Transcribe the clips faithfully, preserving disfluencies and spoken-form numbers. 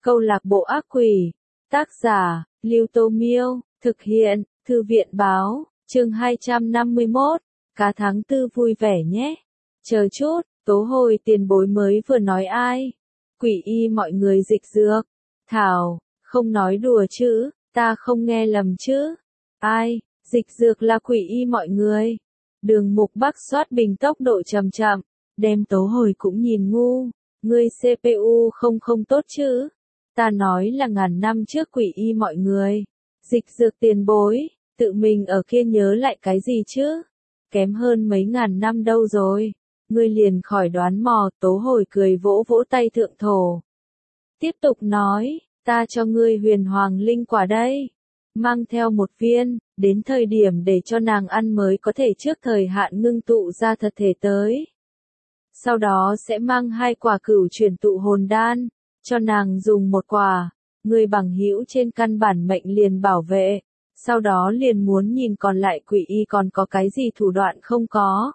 Câu lạc bộ ác quỷ. Tác giả, Lưu Tô Miêu. Thực hiện, Thư viện Báo. Chương hai trăm năm mươi mốt. Cá tháng tư vui vẻ nhé. Chờ chút, Tố Hồi tiền bối mới vừa nói ai? Quỷ y mọi người dịch dược. Thảo, không nói đùa chứ, ta không nghe lầm chứ. Ai, dịch dược là quỷ y mọi người. Đường Mục Bắc soát bình tốc độ chậm chậm, đem Tố Hồi cũng nhìn ngu. Ngươi xê pê u không không tốt chứ? Ta nói là ngàn năm trước quỷ y mọi người. Dịch dược tiền bối, tự mình ở kia nhớ lại cái gì chứ? Kém hơn mấy ngàn năm đâu rồi. Ngươi liền khỏi đoán mò. Tố Hồi cười vỗ vỗ tay thượng thổ. Tiếp tục nói, ta cho ngươi huyền hoàng linh quả đây. Mang theo một viên, đến thời điểm để cho nàng ăn mới có thể trước thời hạn ngưng tụ ra thật thể tới. Sau đó sẽ mang hai quả cửu chuyển tụ hồn đan, cho nàng dùng một quả, người bằng hữu trên căn bản mệnh liền bảo vệ, sau đó liền muốn nhìn còn lại quỷ y còn có cái gì thủ đoạn không có.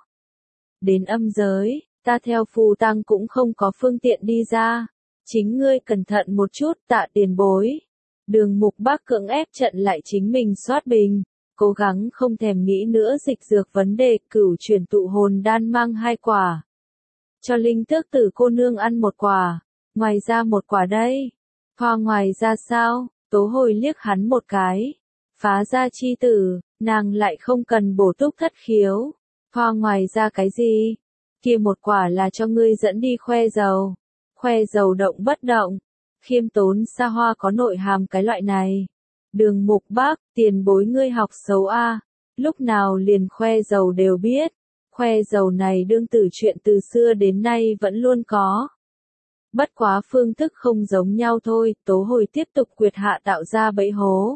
Đến âm giới, ta theo phù tăng cũng không có phương tiện đi ra, chính ngươi cẩn thận một chút tạ tiền bối. Đường Mục Bắc cưỡng ép trận lại chính mình soát bình, cố gắng không thèm nghĩ nữa dịch dược vấn đề. Cửu chuyển tụ hồn đan mang hai quả. Cho Linh Tước Tử cô nương ăn một quả, ngoài ra một quả đây. Hoa ngoài ra sao? Tố Hồi liếc hắn một cái. Phá gia chi tử, nàng lại không cần bổ túc thất khiếu. Hoa ngoài ra cái gì? Kia một quả là cho ngươi dẫn đi khoe dầu. Khoe dầu động bất động. Khiêm tốn xa hoa có nội hàm cái loại này. Đường Mục Bắc, tiền bối ngươi học xấu a, lúc nào liền khoe dầu đều biết. Khoe dầu này đương tử chuyện từ xưa đến nay vẫn luôn có. Bất quá phương thức không giống nhau thôi. Tố Hồi tiếp tục quyệt hạ tạo ra bẫy hố.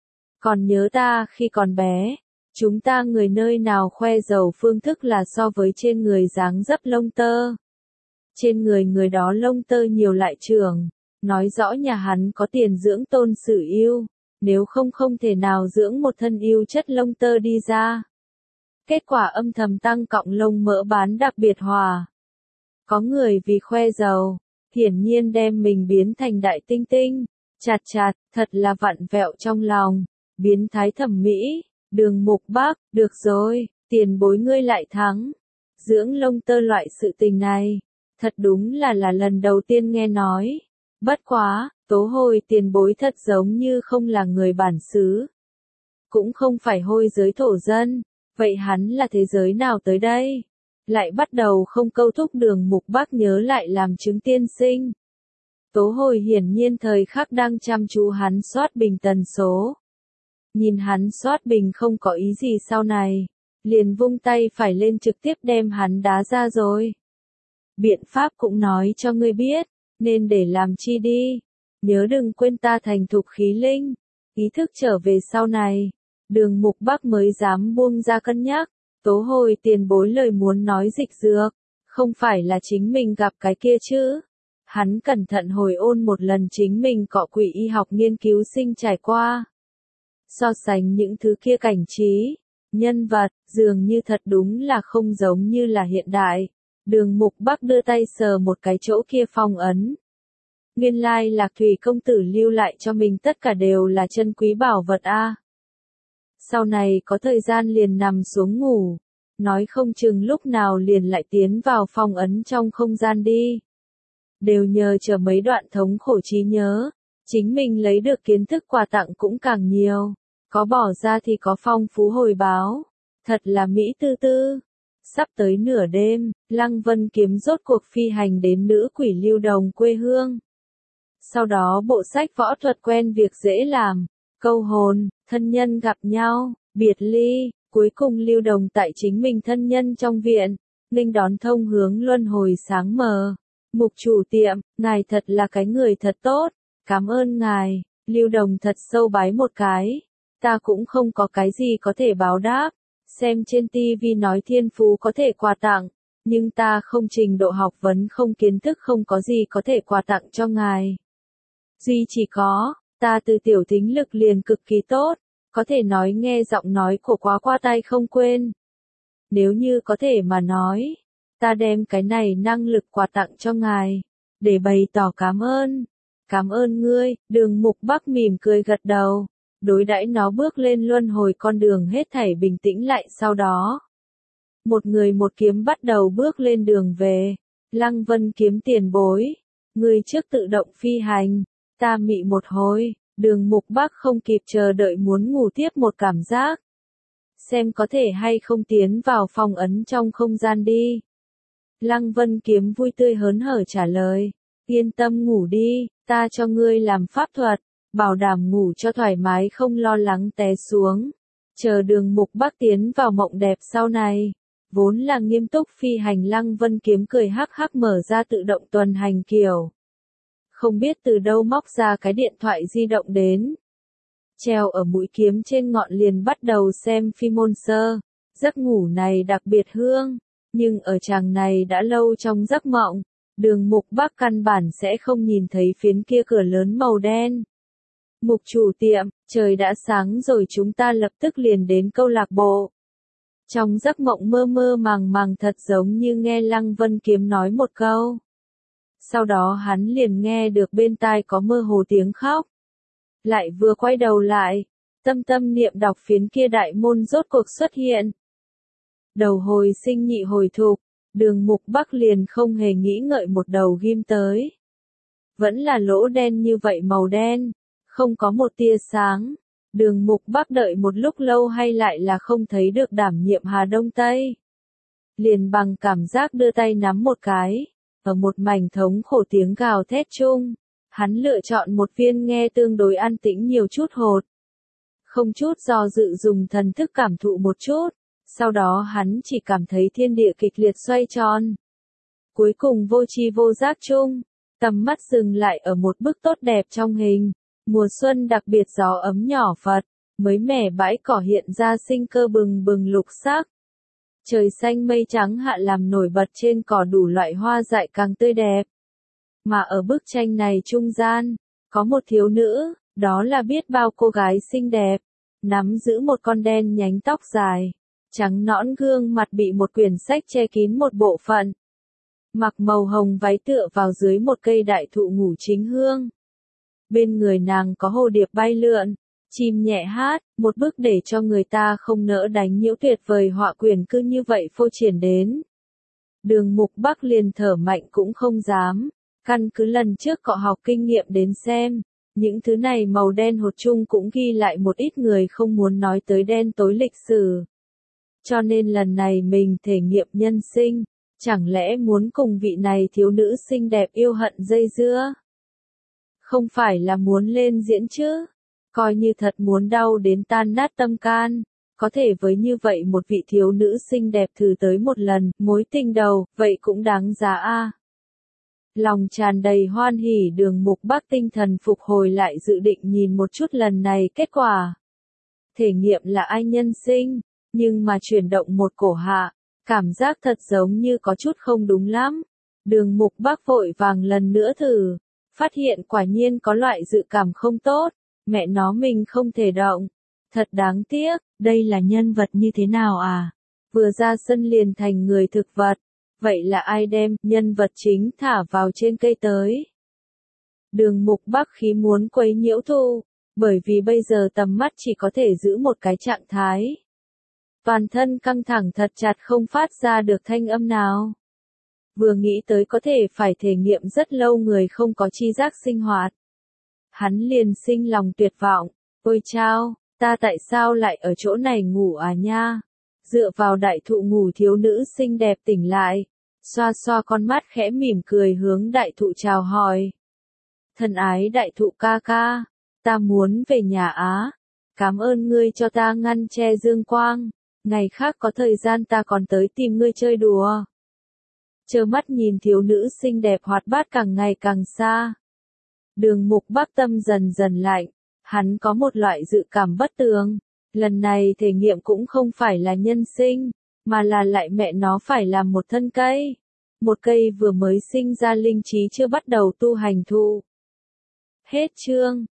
Còn nhớ ta khi còn bé, chúng ta người nơi nào khoe dầu phương thức là so với trên người dáng dấp lông tơ. Trên người người đó lông tơ nhiều lại trưởng, nói rõ nhà hắn có tiền dưỡng tôn sử yêu, nếu không không thể nào dưỡng một thân yêu chất lông tơ đi ra. Kết quả âm thầm tăng cọng lông mỡ bán đặc biệt hòa. Có người vì khoe giàu, hiển nhiên đem mình biến thành đại tinh tinh, chặt chặt, thật là vặn vẹo trong lòng, biến thái thẩm mỹ. Đường Mục Bắc, được rồi, tiền bối ngươi lại thắng. Dưỡng lông tơ loại sự tình này, thật đúng là là lần đầu tiên nghe nói. Bất quá, Tố Hồi tiền bối thật giống như không là người bản xứ. Cũng không phải hôi giới thổ dân. Vậy hắn là thế giới nào tới đây? Lại bắt đầu không câu thúc. Đường Mục Bắc nhớ lại làm chứng tiên sinh. Tố Hồi hiển nhiên thời khắc đang chăm chú hắn soát bình tần số. Nhìn hắn soát bình không có ý gì sau này, liền vung tay phải lên trực tiếp đem hắn đá ra rồi. Biện pháp cũng nói cho ngươi biết, nên để làm chi đi. Nhớ đừng quên ta thành thục khí linh. Ý thức trở về sau này. Đường Mục Bắc mới dám buông ra cân nhắc. Tố Hồi tiền bối lời muốn nói dịch dược, không phải là chính mình gặp cái kia chứ. Hắn cẩn thận hồi ôn một lần chính mình cọ quỷ y học nghiên cứu sinh trải qua. So sánh những thứ kia cảnh trí, nhân vật, dường như thật đúng là không giống như là hiện đại. Đường Mục Bắc đưa tay sờ một cái chỗ kia phong ấn. Nguyên lai Lạc Thủy công tử lưu lại cho mình tất cả đều là chân quý bảo vật a. Sau này có thời gian liền nằm xuống ngủ, nói không chừng lúc nào liền lại tiến vào phong ấn trong không gian đi. Đều nhờ chờ mấy đoạn thống khổ trí nhớ, chính mình lấy được kiến thức quà tặng cũng càng nhiều, có bỏ ra thì có phong phú hồi báo, thật là mỹ tư tư. Sắp tới nửa đêm, Lăng Vân Kiếm rốt cuộc phi hành đến nữ quỷ Lưu Đồng quê hương. Sau đó bộ sách võ thuật quen việc dễ làm, câu hồn, thân nhân gặp nhau, biệt ly, cuối cùng Lưu Đồng tại chính mình thân nhân trong viện, nghênh đón thông hướng luân hồi sáng mờ. Mục chủ tiệm, ngài thật là cái người thật tốt, cảm ơn ngài. Lưu Đồng thật sâu bái một cái. Ta cũng không có cái gì có thể báo đáp, xem trên ti vi nói thiên phú có thể quà tặng, nhưng ta không trình độ học vấn không kiến thức không có gì có thể quà tặng cho ngài. Duy chỉ có, ta từ tiểu thính lực liền cực kỳ tốt, có thể nói nghe giọng nói của quá qua tay không quên. Nếu như có thể mà nói, ta đem cái này năng lực quà tặng cho ngài, để bày tỏ cảm ơn. Cảm ơn ngươi, Đường Mục Bắc mỉm cười gật đầu, đối đãi nó bước lên luân hồi con đường hết thảy bình tĩnh lại sau đó. Một người một kiếm bắt đầu bước lên đường về, Lăng Vân kiếm tiền bối, ngươi trước tự động phi hành, ta mị một hồi, Đường Mục Bắc không kịp chờ đợi muốn ngủ tiếp một cảm giác. Xem có thể hay không tiến vào phong ấn trong không gian đi. Lăng Vân kiếm vui tươi hớn hở trả lời, yên tâm ngủ đi, ta cho ngươi làm pháp thuật, bảo đảm ngủ cho thoải mái không lo lắng té xuống. Chờ Đường Mục Bắc tiến vào mộng đẹp sau này, vốn là nghiêm túc phi hành Lăng Vân kiếm cười hắc hắc mở ra tự động tuần hành kiểu. Không biết từ đâu móc ra cái điện thoại di động đến. Treo ở mũi kiếm trên ngọn liền bắt đầu xem phim môn sơ. Giấc ngủ này đặc biệt hương, nhưng ở chàng này đã lâu trong giấc mộng, Đường Mục Bắc căn bản sẽ không nhìn thấy phiến kia cửa lớn màu đen. Mục chủ tiệm, trời đã sáng rồi chúng ta lập tức liền đến câu lạc bộ. Trong giấc mộng mơ mơ màng màng thật giống như nghe Lăng Vân kiếm nói một câu. Sau đó hắn liền nghe được bên tai có mơ hồ tiếng khóc. Lại vừa quay đầu lại, tâm tâm niệm đọc phiến kia đại môn rốt cuộc xuất hiện. Đầu hồi sinh nhị hồi thục, Đường Mục Bắc liền không hề nghĩ ngợi một đầu ghim tới. Vẫn là lỗ đen như vậy màu đen, không có một tia sáng. Đường Mục Bắc đợi một lúc lâu hay lại là không thấy được đảm nhiệm Hà Đông Tây. Liền bằng cảm giác đưa tay nắm một cái, ở một mảnh thống khổ tiếng gào thét chung, hắn lựa chọn một viên nghe tương đối an tĩnh nhiều chút hột. Không chút do dự dùng thần thức cảm thụ một chút, sau đó hắn chỉ cảm thấy thiên địa kịch liệt xoay tròn. Cuối cùng vô tri vô giác chung, tầm mắt dừng lại ở một bức tốt đẹp trong hình. Mùa xuân đặc biệt gió ấm nhỏ phật, mới mẻ bãi cỏ hiện ra sinh cơ bừng bừng lục sắc. Trời xanh mây trắng hạ làm nổi bật trên cỏ đủ loại hoa dại càng tươi đẹp. Mà ở bức tranh này trung gian, có một thiếu nữ, đó là biết bao cô gái xinh đẹp, nắm giữ một con đen nhánh tóc dài, trắng nõn gương mặt bị một quyển sách che kín một bộ phận. Mặc màu hồng váy tựa vào dưới một cây đại thụ ngủ chính hương. Bên người nàng có hồ điệp bay lượn, chim nhẹ hát, một bức để cho người ta không nỡ đánh nhiễu tuyệt vời họa quyển cứ như vậy phô triển đến. Đường Mục Bắc liền thở mạnh cũng không dám, căn cứ lần trước cọ học kinh nghiệm đến xem, những thứ này màu đen hột chung cũng ghi lại một ít người không muốn nói tới đen tối lịch sử. Cho nên lần này mình thể nghiệm nhân sinh, chẳng lẽ muốn cùng vị này thiếu nữ xinh đẹp yêu hận dây dưa? Không phải là muốn lên diễn chứ, coi như thật muốn đau đến tan nát tâm can, có thể với như vậy một vị thiếu nữ xinh đẹp thử tới một lần, mối tình đầu, vậy cũng đáng giá a. Lòng tràn đầy hoan hỉ Đường Mục Bắc tinh thần phục hồi lại dự định nhìn một chút lần này kết quả. Thể nghiệm là ai nhân sinh, nhưng mà chuyển động một cổ hạ, cảm giác thật giống như có chút không đúng lắm. Đường Mục Bắc vội vàng lần nữa thử. Phát hiện quả nhiên có loại dự cảm không tốt, mẹ nó mình không thể động. Thật đáng tiếc, đây là nhân vật như thế nào à? Vừa ra sân liền thành người thực vật. Vậy là ai đem nhân vật chính thả vào trên cây tới? Đường Mục Bắc khí muốn quấy nhiễu thu, bởi vì bây giờ tầm mắt chỉ có thể giữ một cái trạng thái. Toàn thân căng thẳng thật chặt không phát ra được thanh âm nào. Vừa nghĩ tới có thể phải thể nghiệm rất lâu người không có chi giác sinh hoạt. Hắn liền sinh lòng tuyệt vọng, ôi chao, ta tại sao lại ở chỗ này ngủ à nha? Dựa vào đại thụ ngủ thiếu nữ xinh đẹp tỉnh lại, xoa xoa con mắt khẽ mỉm cười hướng đại thụ chào hỏi. Thân ái đại thụ ca ca, ta muốn về nhà á, cảm ơn ngươi cho ta ngăn che dương quang, ngày khác có thời gian ta còn tới tìm ngươi chơi đùa. Trơ mắt nhìn thiếu nữ xinh đẹp hoạt bát càng ngày càng xa. Đường Mục Bắc tâm dần dần lạnh, hắn có một loại dự cảm bất tường. Lần này thể nghiệm cũng không phải là nhân sinh, mà là lại mẹ nó phải làm một thân cây. Một cây vừa mới sinh ra linh trí chưa bắt đầu tu hành thụ. Hết chương.